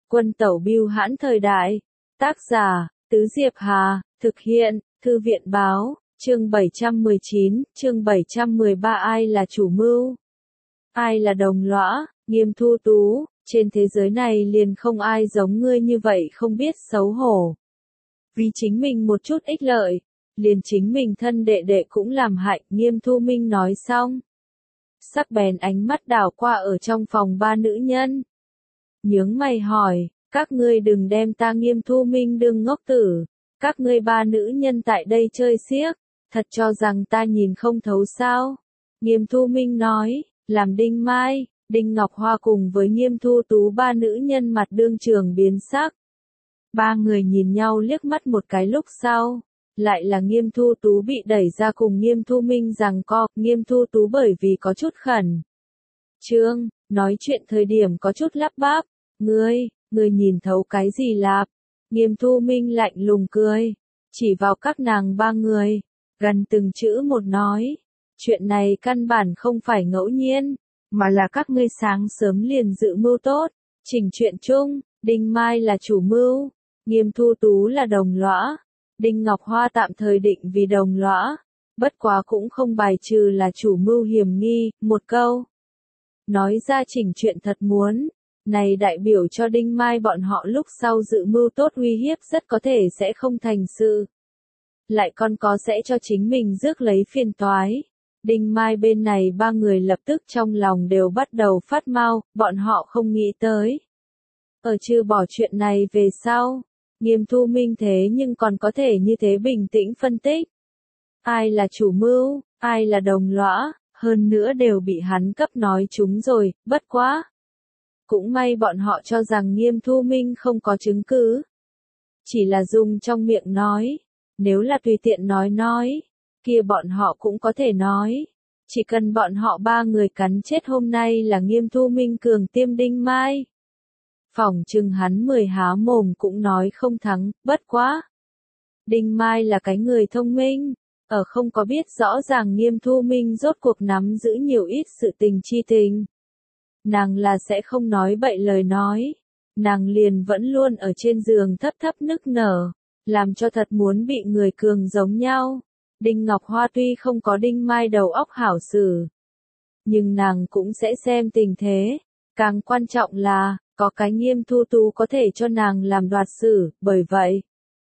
Quân tẩu bưu hãn thời đại. Tác giả, Tứ Diệp Hà, thực hiện, Thư viện báo, chương 719, chương 713. Ai là chủ mưu? Ai là đồng lõa? Nghiêm Thu Tú, trên thế giới này liền không ai giống ngươi như vậy không biết xấu hổ. Vì chính mình một chút ích lợi, liền chính mình thân đệ đệ cũng làm hại. Nghiêm Thu Minh nói xong, sắc bén ánh mắt đảo qua ở trong phòng ba nữ nhân. Nhướng mày hỏi, các ngươi đừng đem ta Nghiêm Thu Minh đương ngốc tử, các ngươi ba nữ nhân tại đây chơi xiếc, thật cho rằng ta nhìn không thấu sao? Nghiêm Thu Minh nói, làm Đinh Mai, Đinh Ngọc Hoa cùng với Nghiêm Thu Tú ba nữ nhân mặt đương trường biến sắc. Ba người nhìn nhau liếc mắt một cái lúc sau, lại là Nghiêm Thu Tú bị đẩy ra cùng Nghiêm Thu Minh giằng co. Nghiêm Thu Tú bởi vì có chút khẩn trương, nói chuyện thời điểm có chút lắp bắp, ngươi nhìn thấu cái gì lạp? Nghiêm Thu Minh lạnh lùng cười, chỉ vào các nàng ba người, gần từng chữ một nói, chuyện này căn bản không phải ngẫu nhiên, mà là các ngươi sáng sớm liền dự mưu tốt, chỉnh chuyện chung. Đinh Mai là chủ mưu, Nghiêm Thu Tú là đồng lõa, Đinh Ngọc Hoa tạm thời định vì đồng lõa, bất quá cũng không bài trừ là chủ mưu hiểm nghi. Một câu nói ra chỉnh chuyện thật muốn, này đại biểu cho Đinh Mai bọn họ lúc sau dự mưu tốt uy hiếp rất có thể sẽ không thành sự. Lại còn có sẽ cho chính mình rước lấy phiền toái. Đinh Mai bên này ba người lập tức trong lòng đều bắt đầu phát mau, bọn họ không nghĩ tới. Ở trừ bỏ chuyện này về sau, Nghiêm Thu Minh thế nhưng còn có thể như thế bình tĩnh phân tích. Ai là chủ mưu, ai là đồng lõa, hơn nữa đều bị hắn cấp nói chúng rồi, bất quá. Cũng may bọn họ cho rằng Nghiêm Thu Minh không có chứng cứ. Chỉ là dùng trong miệng nói, nếu là tùy tiện nói, kia bọn họ cũng có thể nói. Chỉ cần bọn họ ba người cắn chết hôm nay là Nghiêm Thu Minh cường tiêm Đinh Mai. Phỏng chừng hắn 10 há mồm cũng nói không thắng, bất quá. Đinh Mai là cái người thông minh, ở không có biết rõ ràng Nghiêm Thu Minh rốt cuộc nắm giữ nhiều ít sự tình chi tình. Nàng là sẽ không nói bậy lời nói, nàng liền vẫn luôn ở trên giường thấp thấp nức nở, làm cho thật muốn bị người cường giống nhau. Đinh Ngọc Hoa tuy không có Đinh Mai đầu óc hảo xử, nhưng nàng cũng sẽ xem tình thế, càng quan trọng là, có cái Nghiêm Thu Tú có thể cho nàng làm đoạt xử, bởi vậy,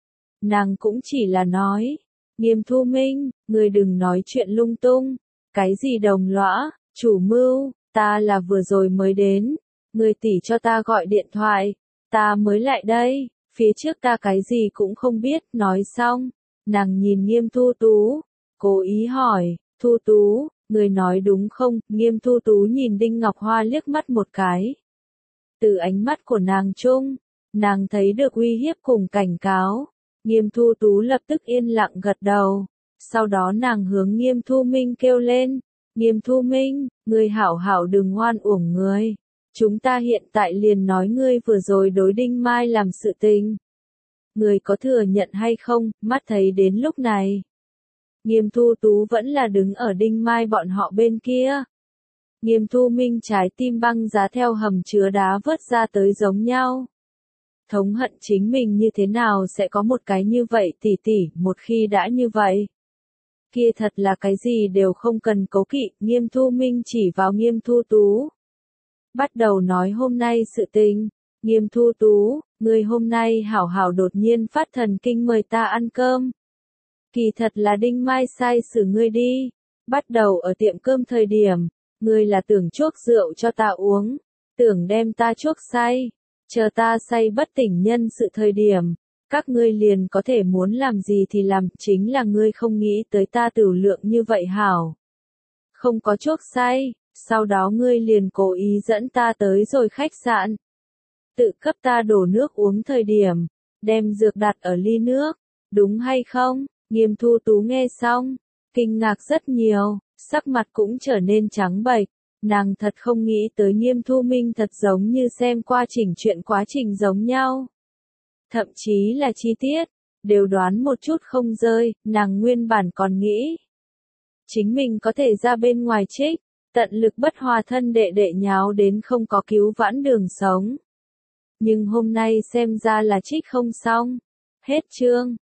nàng cũng chỉ là nói, Nghiêm Thu Minh, ngươi đừng nói chuyện lung tung, cái gì đồng lõa, chủ mưu, ta là vừa rồi mới đến, người tỷ cho ta gọi điện thoại, ta mới lại đây, phía trước ta cái gì cũng không biết. Nói xong, nàng nhìn Nghiêm Thu Tú, cố ý hỏi, Thu Tú, người nói đúng không? Nghiêm Thu Tú nhìn Đinh Ngọc Hoa liếc mắt một cái. Từ ánh mắt của nàng chung, nàng thấy được uy hiếp cùng cảnh cáo. Nghiêm Thu Tú lập tức yên lặng gật đầu. Sau đó nàng hướng Nghiêm Thu Minh kêu lên. Nghiêm Thu Minh, ngươi hảo hảo đừng ngoan uổng người. Chúng ta hiện tại liền nói ngươi vừa rồi đối Đinh Mai làm sự tình. Ngươi có thừa nhận hay không? Mắt thấy đến lúc này, Nghiêm Thu Tú vẫn là đứng ở Đinh Mai bọn họ bên kia. Nghiêm Thu Minh trái tim băng giá theo hầm chứa đá vớt ra tới giống nhau. Thống hận chính mình như thế nào sẽ có một cái như vậy tỷ tỷ, một khi đã như vậy. Kia thật là cái gì đều không cần cố kỵ. Nghiêm Thu Minh chỉ vào Nghiêm Thu Tú, bắt đầu nói hôm nay sự tình. Nghiêm Thu Tú, ngươi hôm nay hảo hảo đột nhiên phát thần kinh mời ta ăn cơm. Kỳ thật là Đinh Mai sai xử ngươi đi. Bắt đầu ở tiệm cơm thời điểm, ngươi là tưởng chuốc rượu cho ta uống, tưởng đem ta chuốc say, chờ ta say bất tỉnh nhân sự thời điểm, các ngươi liền có thể muốn làm gì thì làm, chính là ngươi không nghĩ tới ta tửu lượng như vậy hảo. Không có chuốc say, sau đó ngươi liền cố ý dẫn ta tới rồi khách sạn. Tự cấp ta đổ nước uống thời điểm, đem dược đặt ở ly nước, đúng hay không? Nghiêm Thu Tú nghe xong, kinh ngạc rất nhiều, sắc mặt cũng trở nên trắng bệch. Nàng thật không nghĩ tới Nghiêm Thu Minh thật giống như xem qua chỉnh chuyện quá trình giống nhau. Thậm chí là chi tiết, đều đoán một chút không rơi. Nàng nguyên bản còn nghĩ chính mình có thể ra bên ngoài trích, tận lực bất hòa thân đệ đệ nháo đến không có cứu vãn đường sống. Nhưng hôm nay xem ra là trích không xong. Hết chương.